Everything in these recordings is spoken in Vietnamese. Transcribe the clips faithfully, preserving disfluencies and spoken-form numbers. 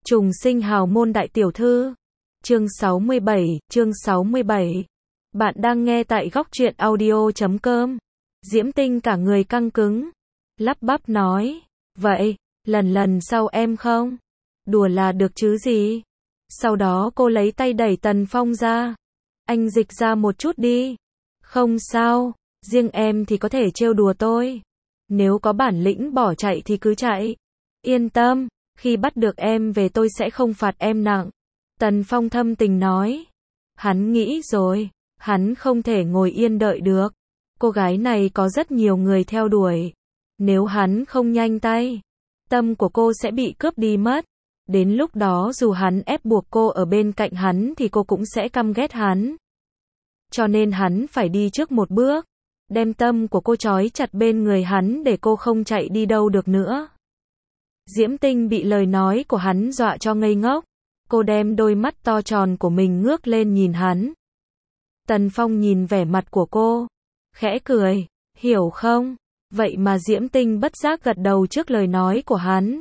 Trùng sinh hào môn đại tiểu thư. Chương sáu mươi bảy, chương sáu mươi bảy. Bạn đang nghe tại góc truyện audio chấm com. Diễm Tinh cả người căng cứng, lắp bắp nói, vậy, lần lần sau em không? Đùa là được chứ gì? Sau đó cô lấy tay đẩy Tần Phong ra. Anh dịch ra một chút đi. Không sao, riêng em thì có thể trêu đùa tôi. Nếu có bản lĩnh bỏ chạy thì cứ chạy. Yên tâm, khi bắt được em về tôi sẽ không phạt em nặng. Tần Phong thâm tình nói. Hắn nghĩ rồi, hắn không thể ngồi yên đợi được. Cô gái này có rất nhiều người theo đuổi. Nếu hắn không nhanh tay, tâm của cô sẽ bị cướp đi mất. Đến lúc đó dù hắn ép buộc cô ở bên cạnh hắn thì cô cũng sẽ căm ghét hắn. Cho nên hắn phải đi trước một bước, đem tâm của cô trói chặt bên người hắn để cô không chạy đi đâu được nữa. Diễm Tinh bị lời nói của hắn dọa cho ngây ngốc. Cô đem đôi mắt to tròn của mình ngước lên nhìn hắn. Tần Phong nhìn vẻ mặt của cô, khẽ cười, hiểu không? Vậy mà Diễm Tinh bất giác gật đầu trước lời nói của hắn.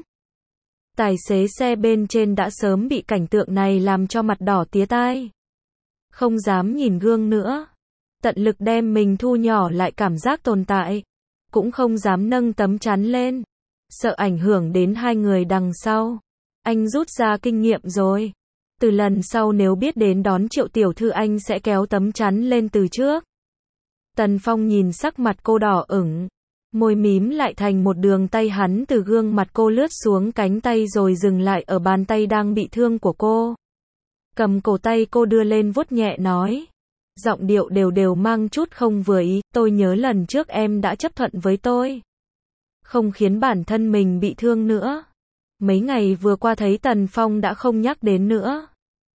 Tài xế xe bên trên đã sớm bị cảnh tượng này làm cho mặt đỏ tía tai. Không dám nhìn gương nữa. Tận lực đem mình thu nhỏ lại cảm giác tồn tại. Cũng không dám nâng tấm chắn lên. Sợ ảnh hưởng đến hai người đằng sau. Anh rút ra kinh nghiệm rồi. Từ lần sau nếu biết đến đón Triệu tiểu thư anh sẽ kéo tấm chắn lên từ trước. Tần Phong nhìn sắc mặt cô đỏ ửng. Môi mím lại thành một đường, tay hắn từ gương mặt cô lướt xuống cánh tay rồi dừng lại ở bàn tay đang bị thương của cô. Cầm cổ tay cô đưa lên vuốt nhẹ nói. Giọng điệu đều đều mang chút không vừa ý, tôi nhớ lần trước em đã chấp thuận với tôi. Không khiến bản thân mình bị thương nữa. Mấy ngày vừa qua thấy Tần Phong đã không nhắc đến nữa.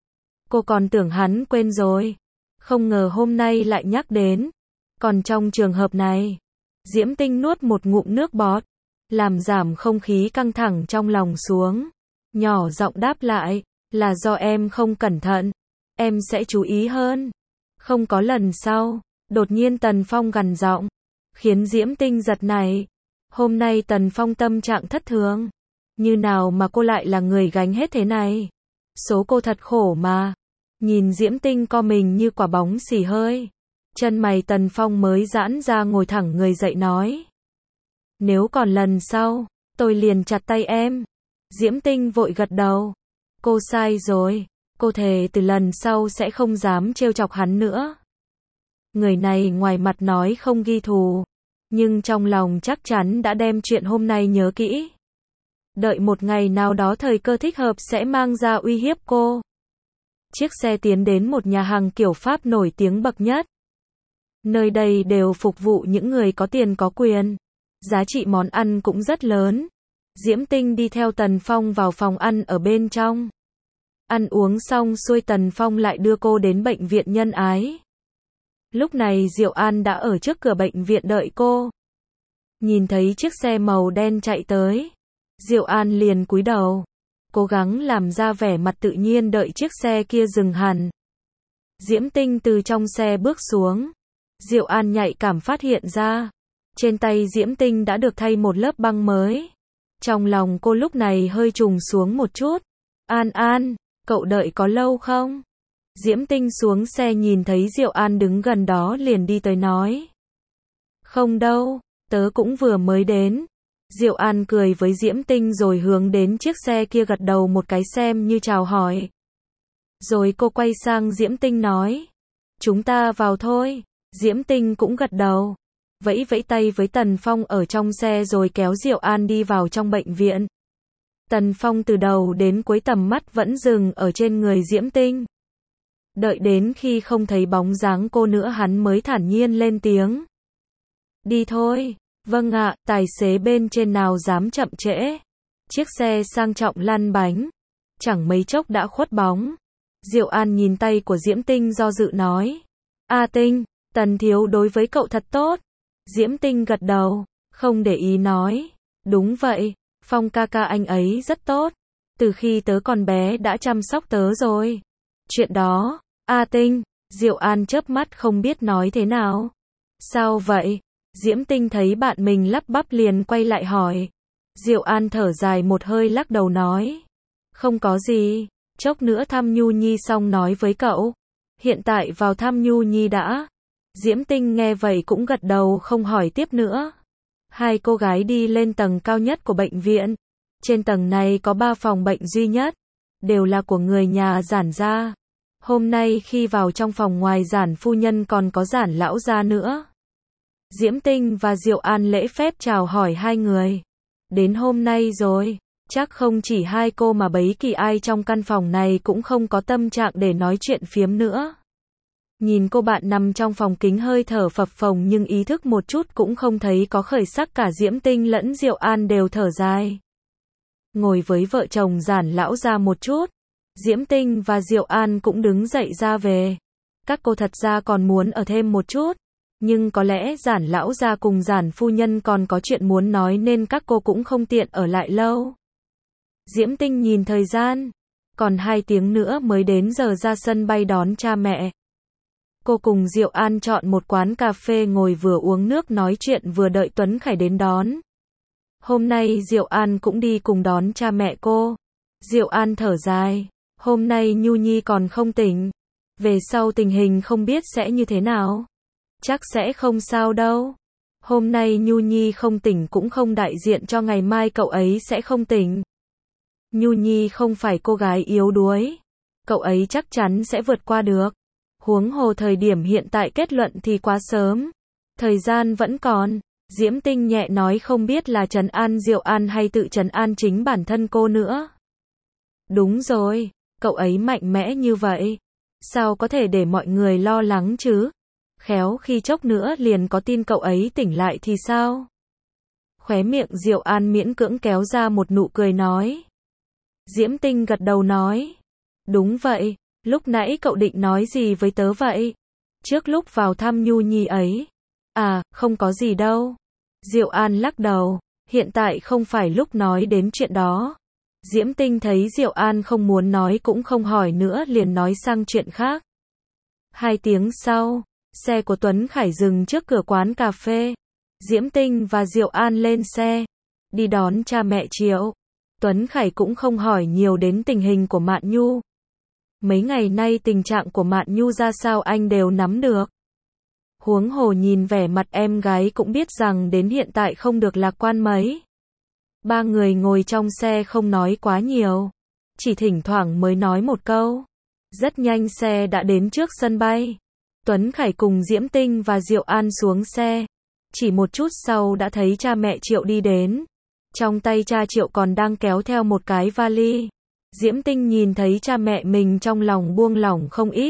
Cô còn tưởng hắn quên rồi. Không ngờ hôm nay lại nhắc đến. Còn trong trường hợp này, Diễm Tinh nuốt một ngụm nước bọt, làm giảm không khí căng thẳng trong lòng xuống. Nhỏ giọng đáp lại, là do em không cẩn thận. Em sẽ chú ý hơn. Không có lần sau. Đột nhiên Tần Phong gằn giọng, khiến Diễm Tinh giật nảy. Hôm nay Tần Phong tâm trạng thất thường. Như nào mà cô lại là người gánh hết thế này? Số cô thật khổ mà. Nhìn Diễm Tinh co mình như quả bóng xì hơi. Chân mày Tần Phong mới giãn ra, ngồi thẳng người dậy nói. Nếu còn lần sau, tôi liền chặt tay em. Diễm Tinh vội gật đầu. Cô sai rồi. Cô thề từ lần sau sẽ không dám trêu chọc hắn nữa. Người này ngoài mặt nói không ghi thù, nhưng trong lòng chắc chắn đã đem chuyện hôm nay nhớ kỹ. Đợi một ngày nào đó thời cơ thích hợp sẽ mang ra uy hiếp cô. Chiếc xe tiến đến một nhà hàng kiểu Pháp nổi tiếng bậc nhất. Nơi đây đều phục vụ những người có tiền có quyền. Giá trị món ăn cũng rất lớn. Diễm Tinh đi theo Tần Phong vào phòng ăn ở bên trong. Ăn uống xong xuôi Tần Phong lại đưa cô đến bệnh viện Nhân Ái. Lúc này Diệu An đã ở trước cửa bệnh viện đợi cô. Nhìn thấy chiếc xe màu đen chạy tới, Diệu An liền cúi đầu, cố gắng làm ra vẻ mặt tự nhiên đợi chiếc xe kia dừng hẳn. Diễm Tinh từ trong xe bước xuống. Diệu An nhạy cảm phát hiện ra, trên tay Diễm Tinh đã được thay một lớp băng mới. Trong lòng cô lúc này hơi trùng xuống một chút. An An, cậu đợi có lâu không? Diễm Tinh xuống xe nhìn thấy Diệu An đứng gần đó liền đi tới nói. Không đâu, tớ cũng vừa mới đến. Diệu An cười với Diễm Tinh rồi hướng đến chiếc xe kia gật đầu một cái xem như chào hỏi. Rồi cô quay sang Diễm Tinh nói. Chúng ta vào thôi. Diễm Tinh cũng gật đầu. Vẫy vẫy tay với Tần Phong ở trong xe rồi kéo Diệu An đi vào trong bệnh viện. Tần Phong từ đầu đến cuối tầm mắt vẫn dừng ở trên người Diễm Tinh. Đợi đến khi không thấy bóng dáng cô nữa hắn mới thản nhiên lên tiếng. Đi thôi. Vâng ạ, tài xế bên trên nào dám chậm trễ. Chiếc xe sang trọng lăn bánh. Chẳng mấy chốc đã khuất bóng. Diệu An nhìn tay của Diễm Tinh do dự nói. A Tinh, Tần thiếu đối với cậu thật tốt. Diễm Tinh gật đầu, không để ý nói. Đúng vậy, Phong ca ca anh ấy rất tốt. Từ khi tớ còn bé đã chăm sóc tớ rồi. Chuyện đó, A Tinh, Diệu An chớp mắt không biết nói thế nào. Sao vậy? Diễm Tinh thấy bạn mình lắp bắp liền quay lại hỏi. Diệu An thở dài một hơi lắc đầu nói. Không có gì, chốc nữa thăm Nhu Nhi xong nói với cậu. Hiện tại vào thăm Nhu Nhi đã. Diễm Tinh nghe vậy cũng gật đầu không hỏi tiếp nữa. Hai cô gái đi lên tầng cao nhất của bệnh viện. Trên tầng này có ba phòng bệnh duy nhất, đều là của người nhà Giản gia. Hôm nay khi vào trong phòng ngoài Giản phu nhân còn có Giản lão gia nữa. Diễm Tinh và Diệu An lễ phép chào hỏi hai người. Đến hôm nay rồi, chắc không chỉ hai cô mà bấy kỳ ai trong căn phòng này cũng không có tâm trạng để nói chuyện phiếm nữa. Nhìn cô bạn nằm trong phòng kính hơi thở phập phồng nhưng ý thức một chút cũng không thấy có khởi sắc, cả Diễm Tinh lẫn Diệu An đều thở dài. Ngồi với vợ chồng Giản lão gia một chút, Diễm Tinh và Diệu An cũng đứng dậy ra về. Các cô thật ra còn muốn ở thêm một chút, nhưng có lẽ Giản lão gia cùng Giản phu nhân còn có chuyện muốn nói nên các cô cũng không tiện ở lại lâu. Diễm Tinh nhìn thời gian, còn hai tiếng nữa mới đến giờ ra sân bay đón cha mẹ. Cô cùng Diệu An chọn một quán cà phê ngồi vừa uống nước nói chuyện vừa đợi Tuấn Khải đến đón. Hôm nay Diệu An cũng đi cùng đón cha mẹ cô. Diệu An thở dài, hôm nay Nhu Nhi còn không tỉnh. Về sau tình hình không biết sẽ như thế nào. Chắc sẽ không sao đâu. Hôm nay Nhu Nhi không tỉnh cũng không đại diện cho ngày mai cậu ấy sẽ không tỉnh. Nhu Nhi không phải cô gái yếu đuối. Cậu ấy chắc chắn sẽ vượt qua được. Huống hồ thời điểm hiện tại kết luận thì quá sớm. Thời gian vẫn còn. Diễm Tinh nhẹ nói, không biết là trấn an Diệu An hay tự trấn an chính bản thân cô nữa. Đúng rồi, cậu ấy mạnh mẽ như vậy. Sao có thể để mọi người lo lắng chứ? Khéo khi chốc nữa liền có tin cậu ấy tỉnh lại thì sao? Khóe miệng Diệu An miễn cưỡng kéo ra một nụ cười nói. Diễm Tinh gật đầu nói. Đúng vậy, lúc nãy cậu định nói gì với tớ vậy? Trước lúc vào thăm Nhu Nhi ấy. À, không có gì đâu. Diệu An lắc đầu, hiện tại không phải lúc nói đến chuyện đó. Diễm Tinh thấy Diệu An không muốn nói cũng không hỏi nữa liền nói sang chuyện khác. Hai tiếng sau, xe của Tuấn Khải dừng trước cửa quán cà phê. Diễm Tinh và Diệu An lên xe, đi đón cha mẹ Triệu. Tuấn Khải cũng không hỏi nhiều đến tình hình của Mạn Nhu. Mấy ngày nay tình trạng của Mạn Nhu ra sao anh đều nắm được. Huống hồ nhìn vẻ mặt em gái cũng biết rằng đến hiện tại không được lạc quan mấy. Ba người ngồi trong xe không nói quá nhiều, chỉ thỉnh thoảng mới nói một câu. Rất nhanh xe đã đến trước sân bay. Tuấn Khải cùng Diễm Tinh và Diệu An xuống xe. Chỉ một chút sau đã thấy cha mẹ Triệu đi đến. Trong tay cha Triệu còn đang kéo theo một cái vali. Diễm Tinh nhìn thấy cha mẹ mình trong lòng buông lỏng không ít.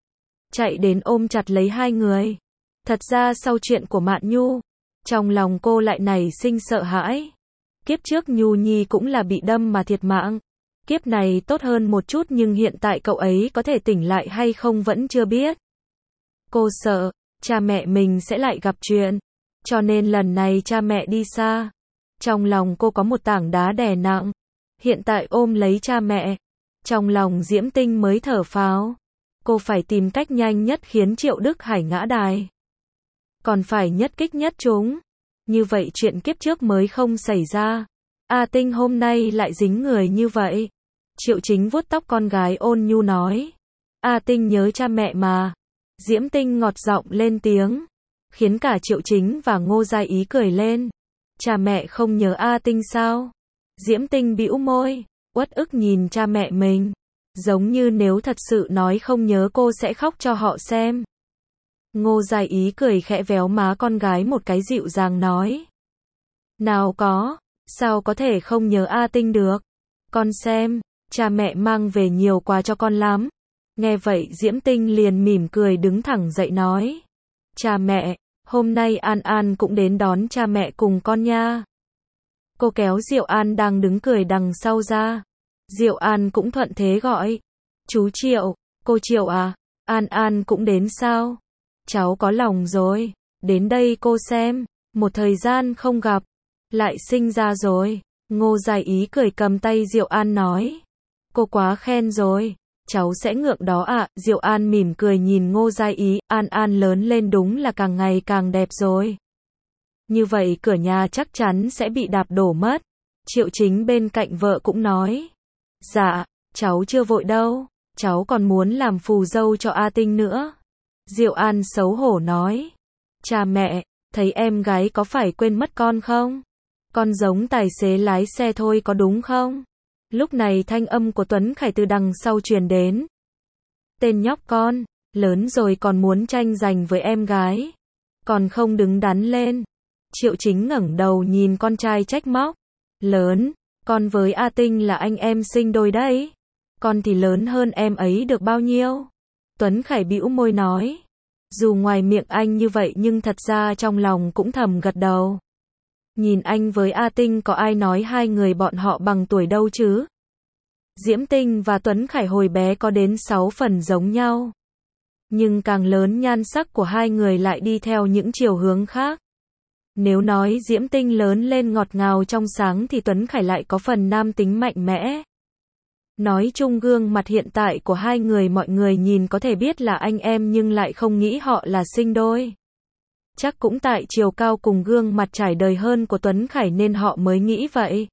Chạy đến ôm chặt lấy hai người. Thật ra sau chuyện của Mạn Nhu, trong lòng cô lại nảy sinh sợ hãi. Kiếp trước Nhu Nhi cũng là bị đâm mà thiệt mạng. Kiếp này tốt hơn một chút nhưng hiện tại cậu ấy có thể tỉnh lại hay không vẫn chưa biết. Cô sợ, cha mẹ mình sẽ lại gặp chuyện. Cho nên lần này cha mẹ đi xa. Trong lòng cô có một tảng đá đè nặng. Hiện tại ôm lấy cha mẹ. Trong lòng Diễm Tinh mới thở phào. Cô phải tìm cách nhanh nhất khiến Triệu Đức Hải ngã đài. Còn phải nhất kích nhất trúng. Như vậy chuyện kiếp trước mới không xảy ra. A Tinh hôm nay lại dính người như vậy. Triệu Chính vuốt tóc con gái ôn nhu nói. A Tinh nhớ cha mẹ mà. Diễm Tinh ngọt giọng lên tiếng. Khiến cả Triệu Chính và Ngô Gia Ý cười lên. Cha mẹ không nhớ A Tinh sao? Diễm Tinh bĩu môi, uất ức nhìn cha mẹ mình. Giống như nếu thật sự nói không nhớ cô sẽ khóc cho họ xem. Ngô Gia Ý cười khẽ véo má con gái một cái dịu dàng nói. Nào có, sao có thể không nhớ A Tinh được? Con xem, cha mẹ mang về nhiều quà cho con lắm. Nghe vậy Diễm Tinh liền mỉm cười đứng thẳng dậy nói. Cha mẹ, hôm nay An An cũng đến đón cha mẹ cùng con nha. Cô kéo Diệu An đang đứng cười đằng sau ra. Diệu An cũng thuận thế gọi. Chú Triệu, cô Triệu à, An An cũng đến sao? Cháu có lòng rồi, đến đây cô xem, một thời gian không gặp, lại sinh ra rồi. Ngô Gia Ý cười cầm tay Diệu An nói. Cô quá khen rồi, cháu sẽ ngượng đó ạ. À. Diệu An mỉm cười nhìn Ngô Gia Ý, An An lớn lên đúng là càng ngày càng đẹp rồi. Như vậy cửa nhà chắc chắn sẽ bị đạp đổ mất. Triệu Chính bên cạnh vợ cũng nói. Dạ, cháu chưa vội đâu, cháu còn muốn làm phù dâu cho A Tinh nữa. Diệu An xấu hổ nói. Cha mẹ, thấy em gái có phải quên mất con không? Con giống tài xế lái xe thôi có đúng không? Lúc này thanh âm của Tuấn Khải từ đằng sau truyền đến. Tên nhóc con, lớn rồi còn muốn tranh giành với em gái. Còn không đứng đắn lên. Triệu Chính ngẩng đầu nhìn con trai trách móc. Lớn, con với A Tinh là anh em sinh đôi đấy. Con thì lớn hơn em ấy được bao nhiêu? Tuấn Khải bĩu môi nói. Dù ngoài miệng anh như vậy nhưng thật ra trong lòng cũng thầm gật đầu. Nhìn anh với A Tinh có ai nói hai người bọn họ bằng tuổi đâu chứ? Diễm Tinh và Tuấn Khải hồi bé có đến sáu phần giống nhau. Nhưng càng lớn nhan sắc của hai người lại đi theo những chiều hướng khác. Nếu nói Diễm Tinh lớn lên ngọt ngào trong sáng thì Tuấn Khải lại có phần nam tính mạnh mẽ. Nói chung gương mặt hiện tại của hai người mọi người nhìn có thể biết là anh em nhưng lại không nghĩ họ là sinh đôi. Chắc cũng tại chiều cao cùng gương mặt trải đời hơn của Tuấn Khải nên họ mới nghĩ vậy.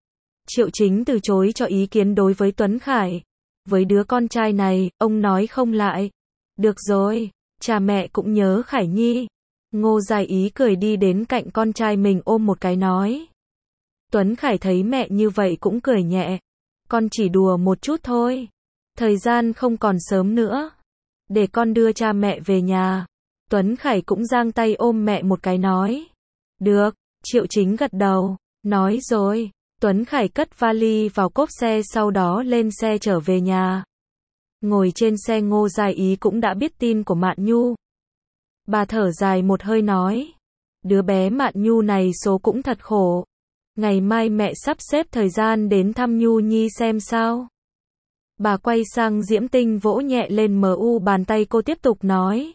Triệu Chính từ chối cho ý kiến đối với Tuấn Khải. Với đứa con trai này, ông nói không lại. Được rồi, cha mẹ cũng nhớ Khải Nhi. Ngô Giai Ý cười đi đến cạnh con trai mình ôm một cái nói. Tuấn Khải thấy mẹ như vậy cũng cười nhẹ. Con chỉ đùa một chút thôi. Thời gian không còn sớm nữa. Để con đưa cha mẹ về nhà. Tuấn Khải cũng giang tay ôm mẹ một cái nói. Được, Triệu Chính gật đầu. Nói rồi, Tuấn Khải cất vali vào cốp xe sau đó lên xe trở về nhà. Ngồi trên xe Ngô Giai Ý cũng đã biết tin của Mạn Nhu. Bà thở dài một hơi nói. Đứa bé Mạn Nhu này số cũng thật khổ. Ngày mai mẹ sắp xếp thời gian đến thăm Nhu Nhi xem sao. Bà quay sang Diễm Tinh vỗ nhẹ lên mờ u bàn tay cô tiếp tục nói.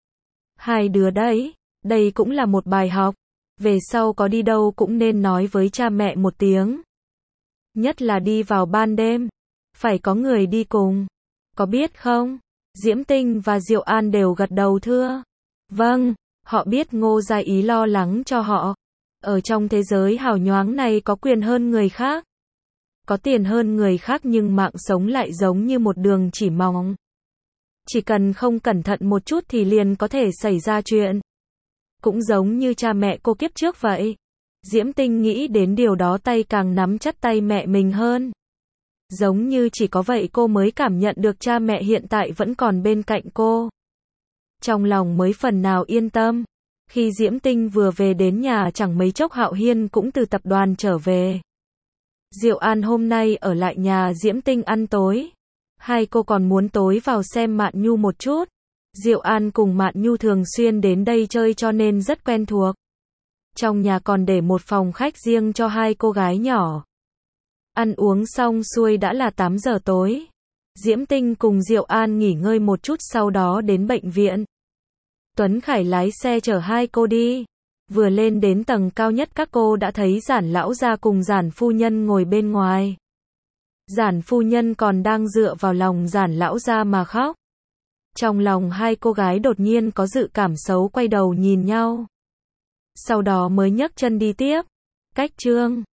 Hai đứa đấy, đây cũng là một bài học. Về sau có đi đâu cũng nên nói với cha mẹ một tiếng. Nhất là đi vào ban đêm. Phải có người đi cùng. Có biết không? Diễm Tinh và Diệu An đều gật đầu thưa. Vâng, họ biết Ngô Giai Ý lo lắng cho họ. Ở trong thế giới hào nhoáng này có quyền hơn người khác. Có tiền hơn người khác nhưng mạng sống lại giống như một đường chỉ mỏng. Chỉ cần không cẩn thận một chút thì liền có thể xảy ra chuyện. Cũng giống như cha mẹ cô kiếp trước vậy. Diễm Tinh nghĩ đến điều đó tay càng nắm chặt tay mẹ mình hơn. Giống như chỉ có vậy cô mới cảm nhận được cha mẹ hiện tại vẫn còn bên cạnh cô. Trong lòng mới phần nào yên tâm. Khi Diễm Tinh vừa về đến nhà chẳng mấy chốc Hạo Hiên cũng từ tập đoàn trở về. Diệu An hôm nay ở lại nhà Diễm Tinh ăn tối. Hai cô còn muốn tối vào xem Mạn Nhu một chút. Diệu An cùng Mạn Nhu thường xuyên đến đây chơi cho nên rất quen thuộc. Trong nhà còn để một phòng khách riêng cho hai cô gái nhỏ. Ăn uống xong xuôi đã là tám giờ tối. Diễm Tinh cùng Diệu An nghỉ ngơi một chút sau đó đến bệnh viện. Tuấn Khải lái xe chở hai cô đi. Vừa lên đến tầng cao nhất các cô đã thấy Giản lão gia cùng Giản phu nhân ngồi bên ngoài. Giản phu nhân còn đang dựa vào lòng Giản lão gia mà khóc. Trong lòng hai cô gái đột nhiên có dự cảm xấu quay đầu nhìn nhau. Sau đó mới nhấc chân đi tiếp. Cách chương